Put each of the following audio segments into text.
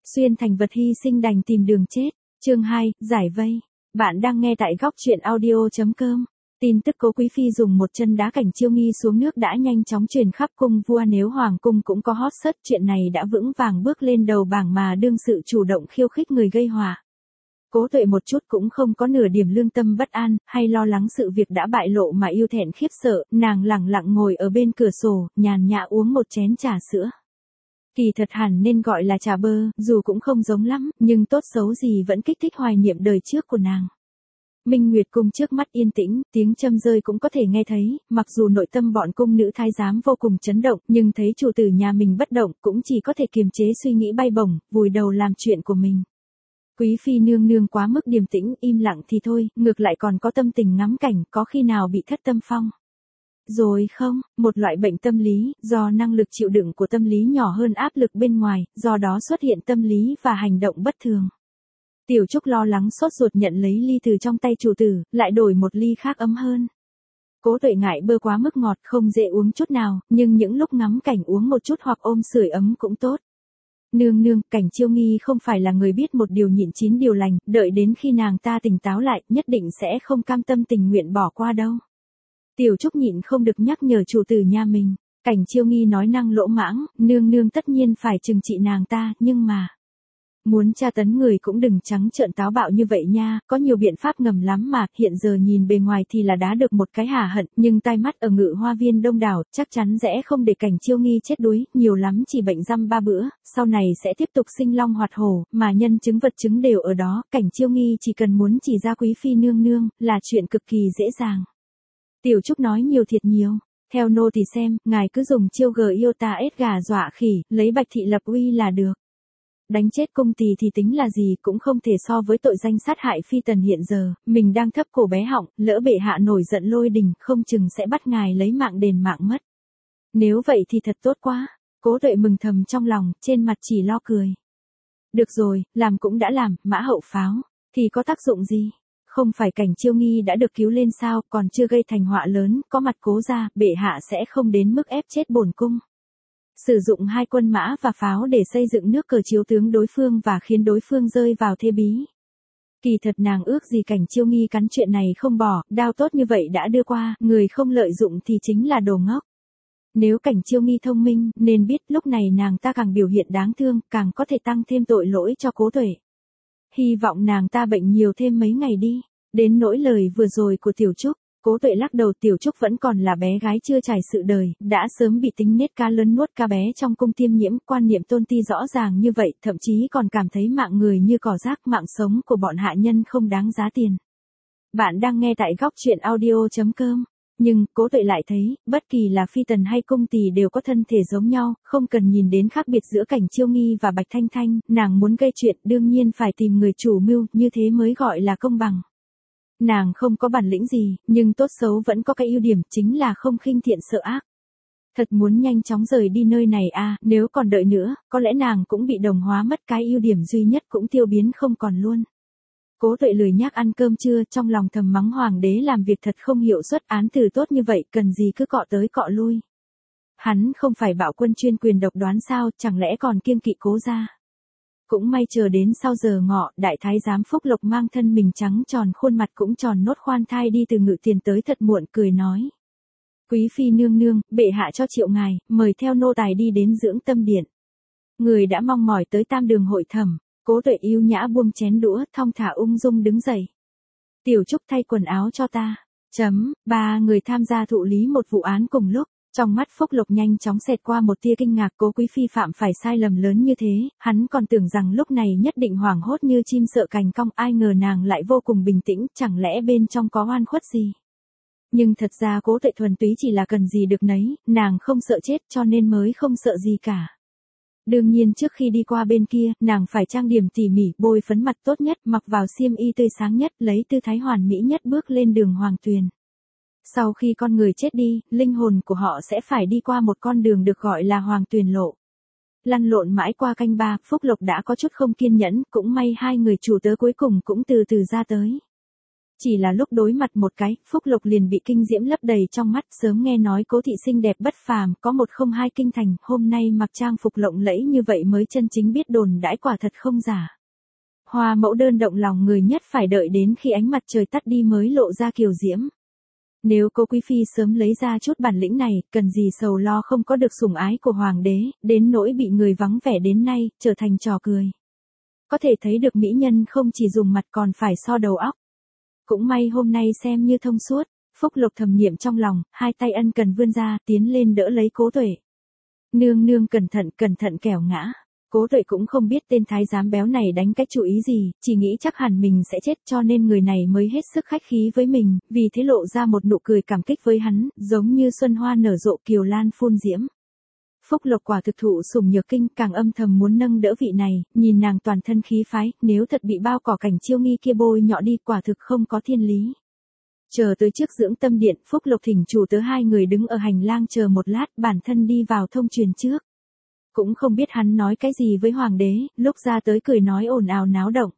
Xuyên thành vật hy sinh đành tìm đường chết. Chương 2, giải vây. Bạn đang nghe tại góc truyện audio.com. Tin tức Cố Quý Phi dùng một chân đá Cảnh Chiêu Nghi xuống nước đã nhanh chóng truyền khắp cung vua, nếu hoàng cung cũng có hot search chuyện này đã vững vàng bước lên đầu bảng mà đương sự chủ động khiêu khích người gây họa. Cố Tuệ một chút cũng không có nửa điểm lương tâm bất an, hay lo lắng sự việc đã bại lộ mà yêu thẹn khiếp sợ, nàng lẳng lặng ngồi ở bên cửa sổ, nhàn nhã uống một chén trà sữa. Kỳ thật hẳn nên gọi là trà bơ, dù cũng không giống lắm, nhưng tốt xấu gì vẫn kích thích hoài niệm đời trước của nàng. Minh Nguyệt cung trước mắt yên tĩnh, tiếng châm rơi cũng có thể nghe thấy, mặc dù nội tâm bọn cung nữ thái giám vô cùng chấn động, nhưng thấy chủ tử nhà mình bất động, cũng chỉ có thể kiềm chế suy nghĩ bay bổng, vùi đầu làm chuyện của mình. Quý phi nương nương quá mức điềm tĩnh, im lặng thì thôi, ngược lại còn có tâm tình ngắm cảnh, có khi nào bị thất tâm phong. Rồi không, một loại bệnh tâm lý, do năng lực chịu đựng của tâm lý nhỏ hơn áp lực bên ngoài, do đó xuất hiện tâm lý và hành động bất thường. Tiểu Trúc lo lắng sốt ruột nhận lấy ly từ trong tay chủ tử, lại đổi một ly khác ấm hơn. Cố Tuệ ngại bơ quá mức ngọt không dễ uống chút nào, nhưng những lúc ngắm cảnh uống một chút hoặc ôm sưởi ấm cũng tốt. Nương nương, Cảnh Chiêu Nghi không phải là người biết một điều nhịn chín điều lành, đợi đến khi nàng ta tỉnh táo lại, nhất định sẽ không cam tâm tình nguyện bỏ qua đâu. Tiểu Trúc nhịn không được nhắc nhở chủ tử nhà mình. Cảnh Chiêu Nghi nói năng lỗ mãng, nương nương tất nhiên phải trừng trị nàng ta, nhưng mà muốn tra tấn người cũng đừng trắng trợn táo bạo như vậy nha, có nhiều biện pháp ngầm lắm mà, hiện giờ nhìn bề ngoài thì là đá được một cái hả hận, nhưng tai mắt ở Ngự Hoa Viên đông đảo, chắc chắn sẽ không để Cảnh Chiêu Nghi chết đuối, nhiều lắm chỉ bệnh dăm 3 bữa, sau này sẽ tiếp tục sinh long hoạt hổ, mà nhân chứng vật chứng đều ở đó, Cảnh Chiêu Nghi chỉ cần muốn chỉ ra quý phi nương nương, là chuyện cực kỳ dễ dàng. Tiểu Trúc nói nhiều thiệt nhiều. Theo nô thì xem, ngài cứ dùng chiêu gờ yêu ta ết gà dọa khỉ, lấy Bạch thị lập uy là được. Đánh chết cung tỳ thì tính là gì, cũng không thể so với tội danh sát hại phi tần hiện giờ, mình đang thấp cổ bé họng, lỡ bệ hạ nổi giận lôi đình, không chừng sẽ bắt ngài lấy mạng đền mạng mất. Nếu vậy thì thật tốt quá. Cố Tuệ mừng thầm trong lòng, trên mặt chỉ lo cười. Được rồi, làm cũng đã làm, mã hậu pháo, thì có tác dụng gì? Không phải Cảnh Chiêu Nghi đã được cứu lên sao, còn chưa gây thành họa lớn, có mặt Cố gia, bệ hạ sẽ không đến mức ép chết bổn cung. Sử dụng 2 quân mã và pháo để xây dựng nước cờ chiếu tướng đối phương và khiến đối phương rơi vào thế bí. Kỳ thật nàng ước gì Cảnh Chiêu Nghi cắn chuyện này không bỏ, đao tốt như vậy đã đưa qua, người không lợi dụng thì chính là đồ ngốc. Nếu Cảnh Chiêu Nghi thông minh, nên biết lúc này nàng ta càng biểu hiện đáng thương, càng có thể tăng thêm tội lỗi cho Cố Tuệ. Hy vọng nàng ta bệnh nhiều thêm mấy ngày đi. Đến nỗi lời vừa rồi của Tiểu Trúc, Cố Tuệ lắc đầu. Tiểu Trúc vẫn còn là bé gái chưa trải sự đời, đã sớm bị tính nết cá lớn nuốt cá bé trong cung tiêm nhiễm, quan niệm tôn ti rõ ràng như vậy, thậm chí còn cảm thấy mạng người như cỏ rác, mạng sống của bọn hạ nhân không đáng giá tiền. Bạn đang nghe tại góc truyện audio.com. Nhưng, Cố Tuệ lại thấy, bất kỳ là phi tần hay cung tỳ đều có thân thể giống nhau, không cần nhìn đến khác biệt giữa Cảnh Chiêu Nghi và Bạch Thanh Thanh, nàng muốn gây chuyện đương nhiên phải tìm người chủ mưu, như thế mới gọi là công bằng. Nàng không có bản lĩnh gì, nhưng tốt xấu vẫn có cái ưu điểm, chính là không khinh thiện sợ ác. Thật muốn nhanh chóng rời đi nơi này à, nếu còn đợi nữa, có lẽ nàng cũng bị đồng hóa mất, cái ưu điểm duy nhất cũng tiêu biến không còn luôn. Cố Tuệ lười nhác ăn cơm trưa, trong lòng thầm mắng hoàng đế làm việc thật không hiệu suất, án từ tốt như vậy, cần gì cứ cọ tới cọ lui. Hắn không phải bạo quân chuyên quyền độc đoán sao, chẳng lẽ còn kiêng kỵ Cố gia. Cũng may chờ đến sau giờ ngọ, đại thái giám Phúc Lộc mang thân mình trắng tròn, khuôn mặt cũng tròn nốt khoan thai đi từ Ngự Tiền tới thật muộn, cười nói. Quý phi nương nương, bệ hạ cho triệu ngài, mời theo nô tài đi đến Dưỡng Tâm Điện. Người đã mong mỏi tới Tam Đường hội thẩm. Cố Tuệ yêu nhã buông chén đũa, thong thả ung dung đứng dậy. Tiểu Trúc thay quần áo cho ta. 3 người tham gia thụ lý một vụ án cùng lúc. Trong mắt Phúc Lộc nhanh chóng xẹt qua một tia kinh ngạc, Cố quý phi phạm phải sai lầm lớn như thế, hắn còn tưởng rằng lúc này nhất định hoảng hốt như chim sợ cành cong, ai ngờ nàng lại vô cùng bình tĩnh, chẳng lẽ bên trong có oan khuất gì. Nhưng thật ra Cố Tuệ thuần túy chỉ là cần gì được nấy, nàng không sợ chết cho nên mới không sợ gì cả. Đương nhiên trước khi đi qua bên kia, nàng phải trang điểm tỉ mỉ, bôi phấn mặt tốt nhất, mặc vào xiêm y tươi sáng nhất, lấy tư thái hoàn mỹ nhất bước lên đường Hoàng Tuyền. Sau khi con người chết đi, linh hồn của họ sẽ phải đi qua một con đường được gọi là Hoàng Tuyền lộ. Lăn lộn mãi qua canh 3, Phúc Lộc đã có chút không kiên nhẫn, cũng may 2 người chủ tớ cuối cùng cũng từ từ ra tới. Chỉ là lúc đối mặt một cái, Phúc Lộc liền bị kinh diễm lấp đầy trong mắt, sớm nghe nói Cố thị xinh đẹp bất phàm, có một không hai kinh thành, hôm nay mặc trang phục lộng lẫy như vậy mới chân chính biết đồn đãi quả thật không giả. Hoa mẫu đơn động lòng người nhất phải đợi đến khi ánh mặt trời tắt đi mới lộ ra kiều diễm. Nếu Cố quý phi sớm lấy ra chút bản lĩnh này, cần gì sầu lo không có được sủng ái của hoàng đế, đến nỗi bị người vắng vẻ đến nay, trở thành trò cười. Có thể thấy được mỹ nhân không chỉ dùng mặt còn phải so đầu óc. Cũng may hôm nay xem như thông suốt, Phúc Lộc thầm niệm trong lòng, hai tay ân cần vươn ra, tiến lên đỡ lấy Cố Tuệ. Nương nương cẩn thận kẻo ngã. Cố Tuệ cũng không biết tên thái giám béo này đánh cái chủ ý gì, chỉ nghĩ chắc hẳn mình sẽ chết cho nên người này mới hết sức khách khí với mình, vì thế lộ ra một nụ cười cảm kích với hắn, giống như xuân hoa nở rộ kiều lan phun diễm. Phúc Lộc quả thực thụ sủng nhược kinh, càng âm thầm muốn nâng đỡ vị này, nhìn nàng toàn thân khí phái, nếu thật bị bao cỏ Cảnh Chiêu Nghi kia bôi nhọ đi quả thực không có thiên lý. Chờ tới trước dưỡng tâm điện, Phúc Lộc thỉnh chủ tớ hai người đứng ở hành lang chờ một lát, bản thân đi vào thông truyền trước. Cũng không biết hắn nói cái gì với hoàng đế, lúc ra tới cười nói ồn ào náo động.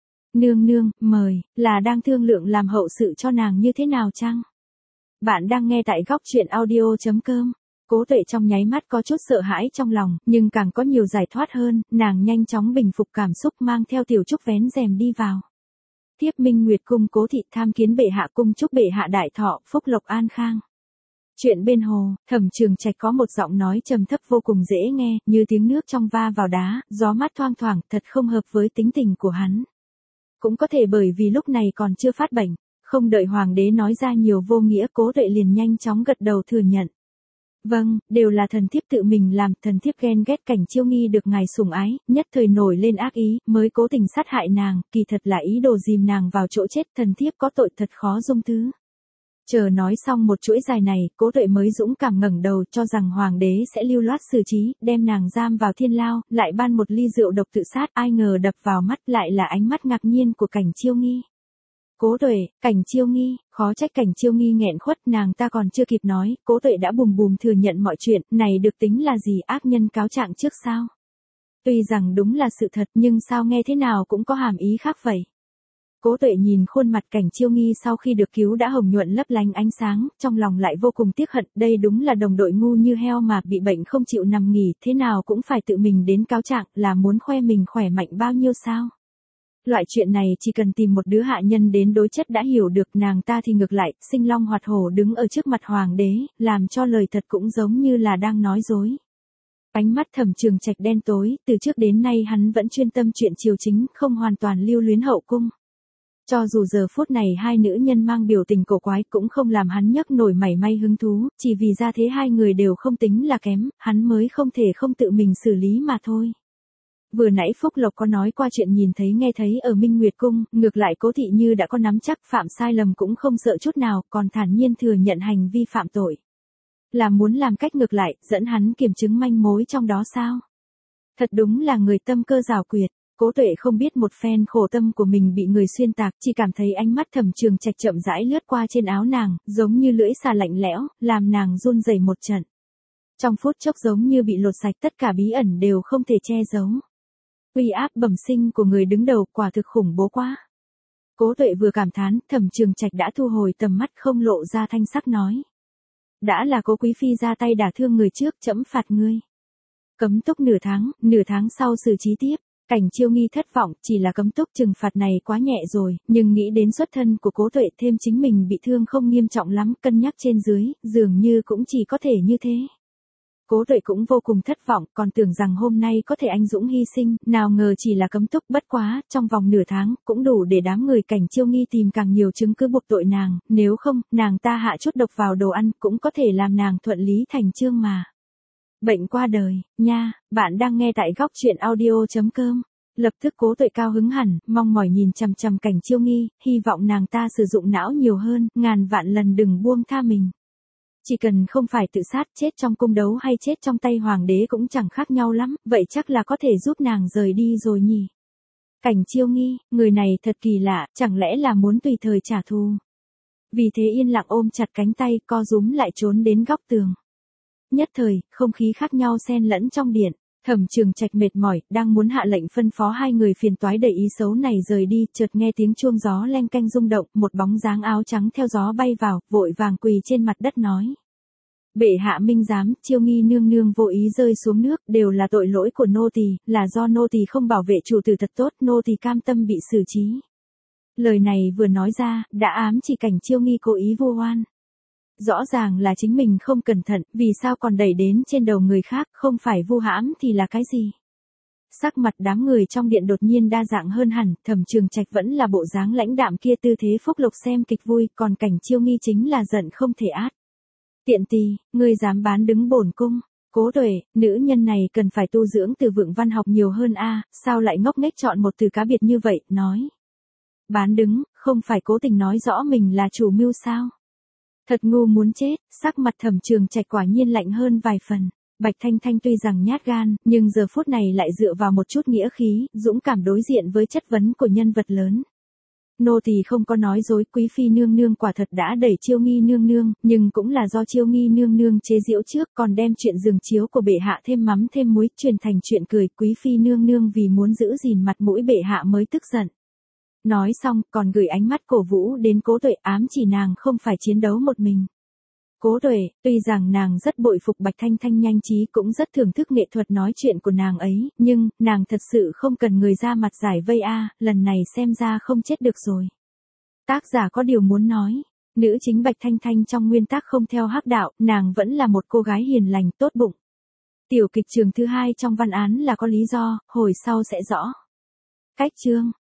Nương, mời, là đang thương lượng làm hậu sự cho nàng như thế nào chăng? Bạn đang nghe tại góc truyện audio.com. Cố Tuệ trong nháy mắt có chút sợ hãi trong lòng, nhưng càng có nhiều giải thoát hơn, nàng nhanh chóng bình phục cảm xúc mang theo Tiểu Trúc vén rèm đi vào. Tiếp Minh Nguyệt cung Cố thị tham kiến bệ hạ, cung chúc bệ hạ đại thọ, phúc lộc an khang. Chuyện bên hồ, Thẩm Trường Trạch có một giọng nói trầm thấp vô cùng dễ nghe, như tiếng nước trong va vào đá, gió mát thoang thoảng, thật không hợp với tính tình của hắn. Cũng có thể bởi vì lúc này còn chưa phát bệnh, không đợi hoàng đế nói ra nhiều vô nghĩa, Cố Tuệ liền nhanh chóng gật đầu thừa nhận. Vâng, đều là thần thiếp tự mình làm, thần thiếp ghen ghét Cảnh Chiêu Nghi được ngài sủng ái, nhất thời nổi lên ác ý, mới cố tình sát hại nàng, kỳ thật là ý đồ dìm nàng vào chỗ chết, thần thiếp có tội thật khó dung thứ. Chờ nói xong một chuỗi dài này, Cố Tuệ mới dũng cảm ngẩng đầu, cho rằng hoàng đế sẽ lưu loát xử trí, đem nàng giam vào thiên lao, lại ban một ly rượu độc tự sát, ai ngờ đập vào mắt lại là ánh mắt ngạc nhiên của Cảnh Chiêu Nghi. Cố Tuệ, Cảnh Chiêu Nghi, khó trách Cảnh Chiêu Nghi nghẹn khuất, nàng ta còn chưa kịp nói, Cố Tuệ đã bùm bùm thừa nhận mọi chuyện, này được tính là gì, ác nhân cáo trạng trước sao? Tuy rằng đúng là sự thật nhưng sao nghe thế nào cũng có hàm ý khác vậy. Cố Tuệ nhìn khuôn mặt Cảnh Chiêu Nghi sau khi được cứu đã hồng nhuận lấp lánh ánh sáng, trong lòng lại vô cùng tiếc hận, đây đúng là đồng đội ngu như heo mà bị bệnh không chịu nằm nghỉ, thế nào cũng phải tự mình đến cáo trạng, là muốn khoe mình khỏe mạnh bao nhiêu sao? Loại chuyện này chỉ cần tìm một đứa hạ nhân đến đối chất đã hiểu được, nàng ta thì ngược lại, sinh long hoạt hổ đứng ở trước mặt hoàng đế, làm cho lời thật cũng giống như là đang nói dối. Ánh mắt Thẩm Trường Trạch đen tối, từ trước đến nay hắn vẫn chuyên tâm chuyện triều chính, không hoàn toàn lưu luyến hậu cung. Cho dù giờ phút này hai nữ nhân mang biểu tình cổ quái cũng không làm hắn nhấc nổi mảy may hứng thú, chỉ vì ra thế hai người đều không tính là kém, hắn mới không thể không tự mình xử lý mà thôi. Vừa nãy Phúc Lộc có nói qua chuyện nhìn thấy nghe thấy ở Minh Nguyệt Cung, ngược lại Cố thị như đã có nắm chắc, phạm sai lầm cũng không sợ chút nào, còn thản nhiên thừa nhận hành vi phạm tội. Là muốn làm cách ngược lại, dẫn hắn kiểm chứng manh mối trong đó sao? Thật đúng là người tâm cơ giảo quyệt. Cố Tuệ không biết một phen khổ tâm của mình bị người xuyên tạc, chỉ cảm thấy ánh mắt Thẩm Trường Trạch chậm rãi lướt qua trên áo nàng, giống như lưỡi xà lạnh lẽo, làm nàng run rẩy một trận. Trong phút chốc giống như bị lột sạch, tất cả bí ẩn đều không thể che giấu. Uy áp bẩm sinh của người đứng đầu quả thực khủng bố quá. Cố Tuệ vừa cảm thán, Thẩm Trường Trạch đã thu hồi tầm mắt không lộ ra thanh sắc nói. Đã là Cố quý phi ra tay đả thương người trước, trẫm phạt ngươi. Cấm túc nửa tháng sau xử trí tiếp. Cảnh Chiêu Nghi thất vọng, chỉ là cấm túc trừng phạt này quá nhẹ rồi, nhưng nghĩ đến xuất thân của Cố Tuệ thêm chính mình bị thương không nghiêm trọng lắm, cân nhắc trên dưới, dường như cũng chỉ có thể như thế. Cố Tuệ cũng vô cùng thất vọng, còn tưởng rằng hôm nay có thể anh dũng hy sinh, nào ngờ chỉ là cấm túc, bất quá, trong vòng nửa tháng, cũng đủ để đám người Cảnh Chiêu Nghi tìm càng nhiều chứng cứ buộc tội nàng, nếu không, nàng ta hạ chút độc vào đồ ăn, cũng có thể làm nàng thuận lý thành chương mà. Bệnh qua đời, nha, bạn đang nghe tại góc truyện audio.com. Lập tức Cố Tuệ cao hứng hẳn, mong mỏi nhìn chằm chằm Cảnh Chiêu Nghi, hy vọng nàng ta sử dụng não nhiều hơn, ngàn vạn lần đừng buông tha mình. Chỉ cần không phải tự sát, chết trong cung đấu hay chết trong tay hoàng đế cũng chẳng khác nhau lắm, vậy chắc là có thể giúp nàng rời đi rồi nhỉ. Cảnh Chiêu Nghi, người này thật kỳ lạ, chẳng lẽ là muốn tùy thời trả thù. Vì thế yên lặng ôm chặt cánh tay, co rúm lại trốn đến góc tường. Nhất thời, không khí khác nhau xen lẫn trong điện. Thẩm Trường Trạch mệt mỏi, đang muốn hạ lệnh phân phó hai người phiền toái đầy ý xấu này rời đi, chợt nghe tiếng chuông gió leng keng rung động, một bóng dáng áo trắng theo gió bay vào, vội vàng quỳ trên mặt đất nói. Bệ hạ minh giám, Chiêu Nghi nương nương vô ý rơi xuống nước, đều là tội lỗi của nô tỳ, là do nô tỳ không bảo vệ chủ tử thật tốt, nô tỳ cam tâm bị xử trí. Lời này vừa nói ra, đã ám chỉ cảnh Chiêu Nghi cố ý vu oan. Rõ ràng là chính mình không cẩn thận, vì sao còn đẩy đến trên đầu người khác, không phải vu hãm thì là cái gì? Sắc mặt đám người trong điện đột nhiên đa dạng hơn hẳn, Thẩm Trường Trạch vẫn là bộ dáng lãnh đạm kia, tư thế phúc lộc xem kịch vui, còn cảnh Chiêu Nghi chính là giận không thể át. Tiện tì, ngươi dám bán đứng bổn cung? Cố Tuệ, nữ nhân này cần phải tu dưỡng từ vựng văn học nhiều hơn a, sao lại ngốc nghếch chọn một từ cá biệt như vậy, nói. Bán đứng, không phải cố tình nói rõ mình là chủ mưu sao? Thật ngu muốn chết, sắc mặt Thẩm Trường Trạch quả nhiên lạnh hơn vài phần. Bạch Thanh Thanh tuy rằng nhát gan, nhưng giờ phút này lại dựa vào một chút nghĩa khí, dũng cảm đối diện với chất vấn của nhân vật lớn. Nô tỳ không có nói dối, quý phi nương nương quả thật đã đẩy Chiêu Nghi nương nương, nhưng cũng là do Chiêu Nghi nương nương chế giễu trước, còn đem chuyện giường chiếu của bệ hạ thêm mắm thêm muối, truyền thành chuyện cười, quý phi nương nương vì muốn giữ gìn mặt mũi bệ hạ mới tức giận. Nói xong, còn gửi ánh mắt cổ vũ đến Cố Tuệ, ám chỉ nàng không phải chiến đấu một mình. Cố Tuệ, tuy rằng nàng rất bội phục Bạch Thanh Thanh nhanh trí, cũng rất thưởng thức nghệ thuật nói chuyện của nàng ấy, nhưng, nàng thật sự không cần người ra mặt giải vây a, lần này xem ra không chết được rồi. Tác giả có điều muốn nói, nữ chính Bạch Thanh Thanh trong nguyên tác không theo hắc đạo, nàng vẫn là một cô gái hiền lành, tốt bụng. Tiểu kịch trường thứ 2 trong văn án là có lý do, hồi sau sẽ rõ. Cách chương